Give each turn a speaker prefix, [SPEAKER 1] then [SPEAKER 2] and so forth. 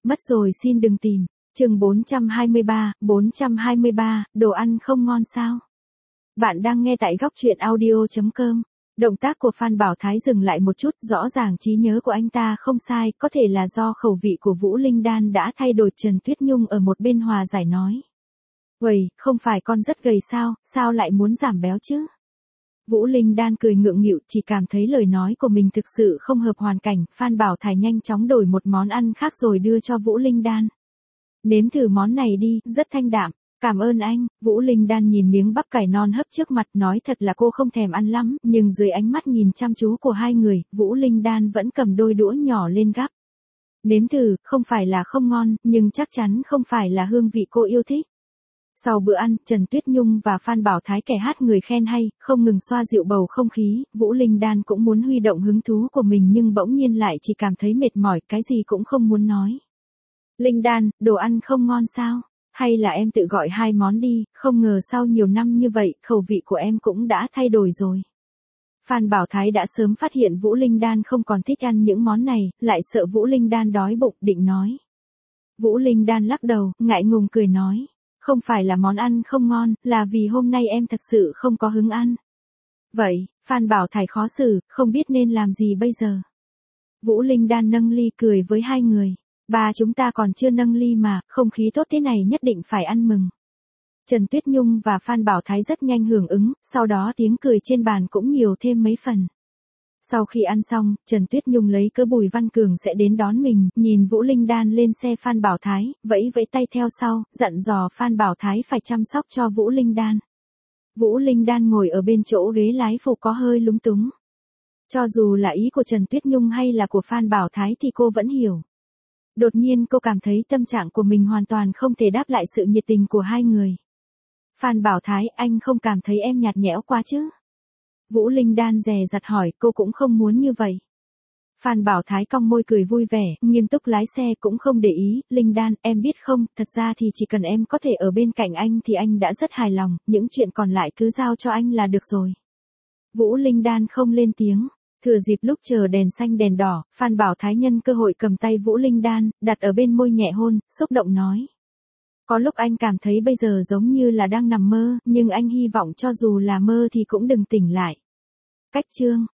[SPEAKER 1] Mất rồi xin đừng tìm. Chương 423, đồ ăn không ngon sao? Bạn đang nghe tại góc truyện audio.com. Động tác của Phan Bảo Thái dừng lại một chút, rõ ràng trí nhớ của anh ta không sai, có thể là do khẩu vị của Vũ Linh Đan đã thay đổi. Trần Tuyết Nhung ở một bên hòa giải nói. Uầy, không phải con rất gầy sao, sao lại muốn giảm béo chứ? Vũ Linh Đan cười ngượng nghịu, chỉ cảm thấy lời nói của mình thực sự không hợp hoàn cảnh. Phan Bảo Thái nhanh chóng đổi một món ăn khác rồi đưa cho Vũ Linh Đan. Nếm thử món này đi, rất thanh đạm. Cảm ơn anh. Vũ Linh Đan nhìn miếng bắp cải non hấp trước mặt, nói thật là cô không thèm ăn lắm, nhưng dưới ánh mắt nhìn chăm chú của hai người, Vũ Linh Đan vẫn cầm đôi đũa nhỏ lên gắp. Nếm thử, không phải là không ngon, nhưng chắc chắn không phải là hương vị cô yêu thích. Sau bữa ăn, Trần Tuyết Nhung và Phan Bảo Thái kẻ hát người khen hay, không ngừng xoa dịu bầu không khí. Vũ Linh Đan cũng muốn huy động hứng thú của mình nhưng bỗng nhiên lại chỉ cảm thấy mệt mỏi, cái gì cũng không muốn nói. Linh Đan, đồ ăn không ngon sao? Hay là em tự gọi hai món đi, không ngờ sau nhiều năm như vậy, khẩu vị của em cũng đã thay đổi rồi. Phan Bảo Thái đã sớm phát hiện Vũ Linh Đan không còn thích ăn những món này, lại sợ Vũ Linh Đan đói bụng, định nói. Vũ Linh Đan lắc đầu, ngại ngùng cười nói. Không phải là món ăn không ngon, là vì hôm nay em thật sự không có hứng ăn. Vậy, Phan Bảo Thái khó xử, không biết nên làm gì bây giờ. Vũ Linh Đan nâng ly cười với hai người. Ba chúng ta còn chưa nâng ly mà, không khí tốt thế này nhất định phải ăn mừng. Trần Tuyết Nhung và Phan Bảo Thái rất nhanh hưởng ứng, sau đó tiếng cười trên bàn cũng nhiều thêm mấy phần. Sau khi ăn xong, Trần Tuyết Nhung lấy cớ Bùi Văn Cường sẽ đến đón mình, nhìn Vũ Linh Đan lên xe Phan Bảo Thái, vẫy vẫy tay theo sau, dặn dò Phan Bảo Thái phải chăm sóc cho Vũ Linh Đan. Vũ Linh Đan ngồi ở bên chỗ ghế lái phụ có hơi lúng túng. Cho dù là ý của Trần Tuyết Nhung hay là của Phan Bảo Thái thì cô vẫn hiểu. Đột nhiên cô cảm thấy tâm trạng của mình hoàn toàn không thể đáp lại sự nhiệt tình của hai người. Phan Bảo Thái, anh không cảm thấy em nhạt nhẽo quá chứ? Vũ Linh Đan dè dặt hỏi, cô cũng không muốn như vậy. Phan Bảo Thái cong môi cười vui vẻ, nghiêm túc lái xe cũng không để ý. Linh Đan, em biết không, thật ra thì chỉ cần em có thể ở bên cạnh anh thì anh đã rất hài lòng, những chuyện còn lại cứ giao cho anh là được rồi. Vũ Linh Đan không lên tiếng. Thừa dịp lúc chờ đèn xanh đèn đỏ, Phan Bảo Thái nhân cơ hội cầm tay Vũ Linh Đan, đặt ở bên môi nhẹ hôn, xúc động nói. Có lúc anh cảm thấy bây giờ giống như là đang nằm mơ, nhưng anh hy vọng cho dù là mơ thì cũng đừng tỉnh lại. Cách chương